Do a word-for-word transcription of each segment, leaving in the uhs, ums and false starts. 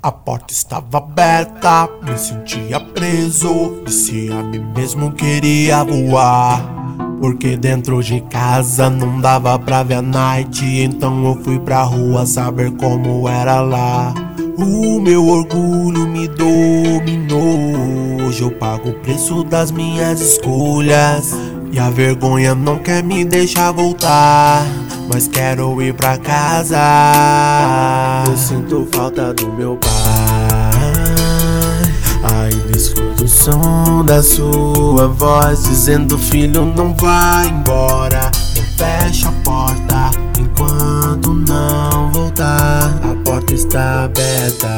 A porta estava aberta, me sentia preso. Disse a mim mesmo queria voar, porque dentro de casa não dava pra ver a night. Então eu fui pra rua saber como era lá. O meu orgulho me dominou. Hoje eu pago o preço das minhas escolhas, e a vergonha não quer me deixar voltar, mas quero ir pra casa. Eu sinto falta do meu pai. Ainda escuto o som da sua voz dizendo: filho, não vai embora, não fecha a porta enquanto não voltar. A porta está aberta,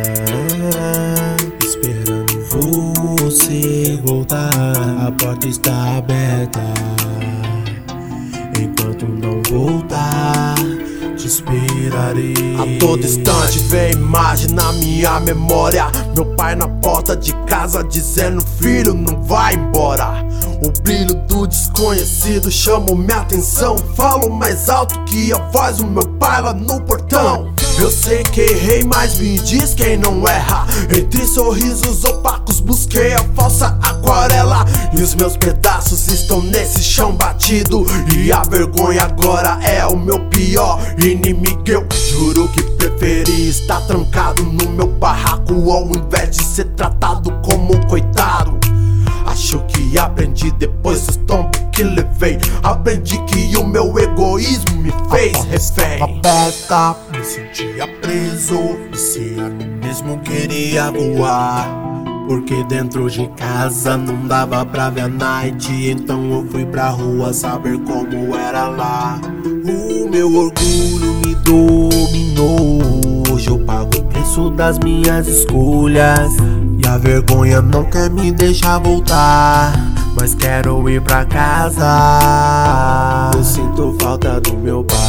esperando você voltar. A porta está aberta, enquanto não voltar, te esperarei. A todo instante vem imagem na minha memória. Meu pai na porta de casa dizendo: filho, não vai embora. O brilho do desconhecido chamou minha atenção. Falo mais alto que a voz do meu pai lá no portão. Eu sei que errei, mas me diz quem não erra. Entre sorrisos opacos busquei a falsa aquarela, e os meus pedaços estão nesse chão batido. E a vergonha agora é o meu pior inimigo. Eu juro que preferi estar trancado no meu barraco, ao invés de ser tratado como um coitado. Acho que aprendi depois dos tombos que levei. Aprendi que o meu egoísmo me fez refém. Aberta, me sentia preso. Disse a mim mesmo queria voar, porque dentro de casa não dava pra ver a night. Então eu fui pra rua saber como era lá. O meu orgulho me dominou. Hoje eu pago o preço das minhas escolhas, e a vergonha não quer me deixar voltar, mas quero ir pra casa. Eu sinto falta do meu pai.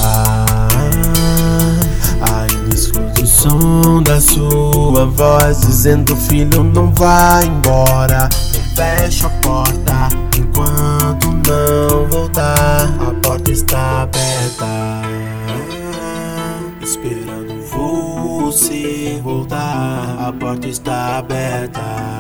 Ainda escuto o som da sua voz dizendo: filho, não vai embora, não fecha a porta enquanto não voltar. A porta está aberta, esperando você voltar. A porta está aberta,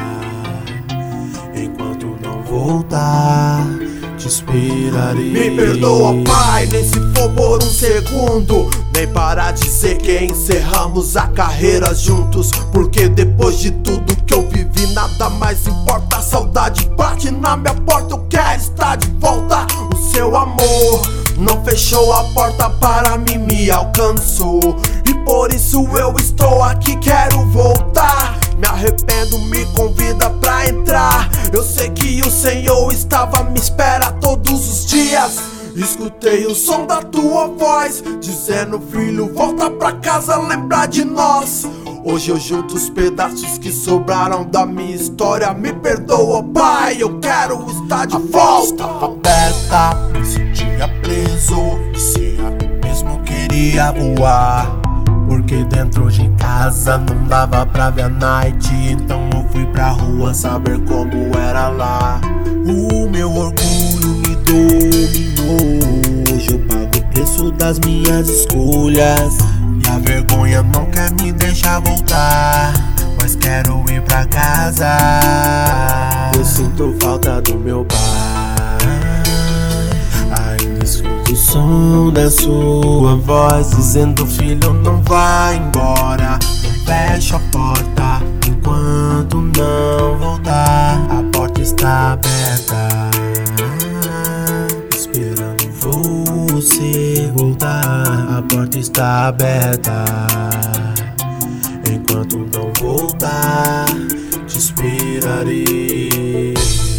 enquanto não voltar, te esperarei. Me perdoa, pai, nem se for por um segundo, nem para dizer que encerramos a carreira juntos. Porque depois de tudo que eu vivi, nada mais importa. A saudade bate na minha porta, eu quero estar de volta. O seu amor não fechou a porta para mim, me alcançou, e por isso eu estou aqui, quero voltar. Me arrependo, me convida pra entrar. Eu sei que o Senhor estava me espera todos os dias. Escutei o som da tua voz dizendo: filho, volta pra casa, lembra de nós. Hoje eu junto os pedaços que sobraram da minha história. Me perdoa, pai, eu quero estar de volta. Estava aberta, me sentia preso. Disse a mim mesmo queria voar, porque dentro de casa não dava pra ver a night. Então eu fui pra rua saber como era lá. O meu orgulho me dominou. Hoje eu pago o preço das minhas escolhas, e a vergonha não quer me deixar voltar, mas quero ir pra casa. Eu sinto falta do meu pai. Ainda escuto o som da sua voz dizendo: filho, não vai embora, não fecha a porta enquanto não voltar. A porta está aberta, esperando você voltar. A porta está aberta, enquanto não voltar, te esperarei.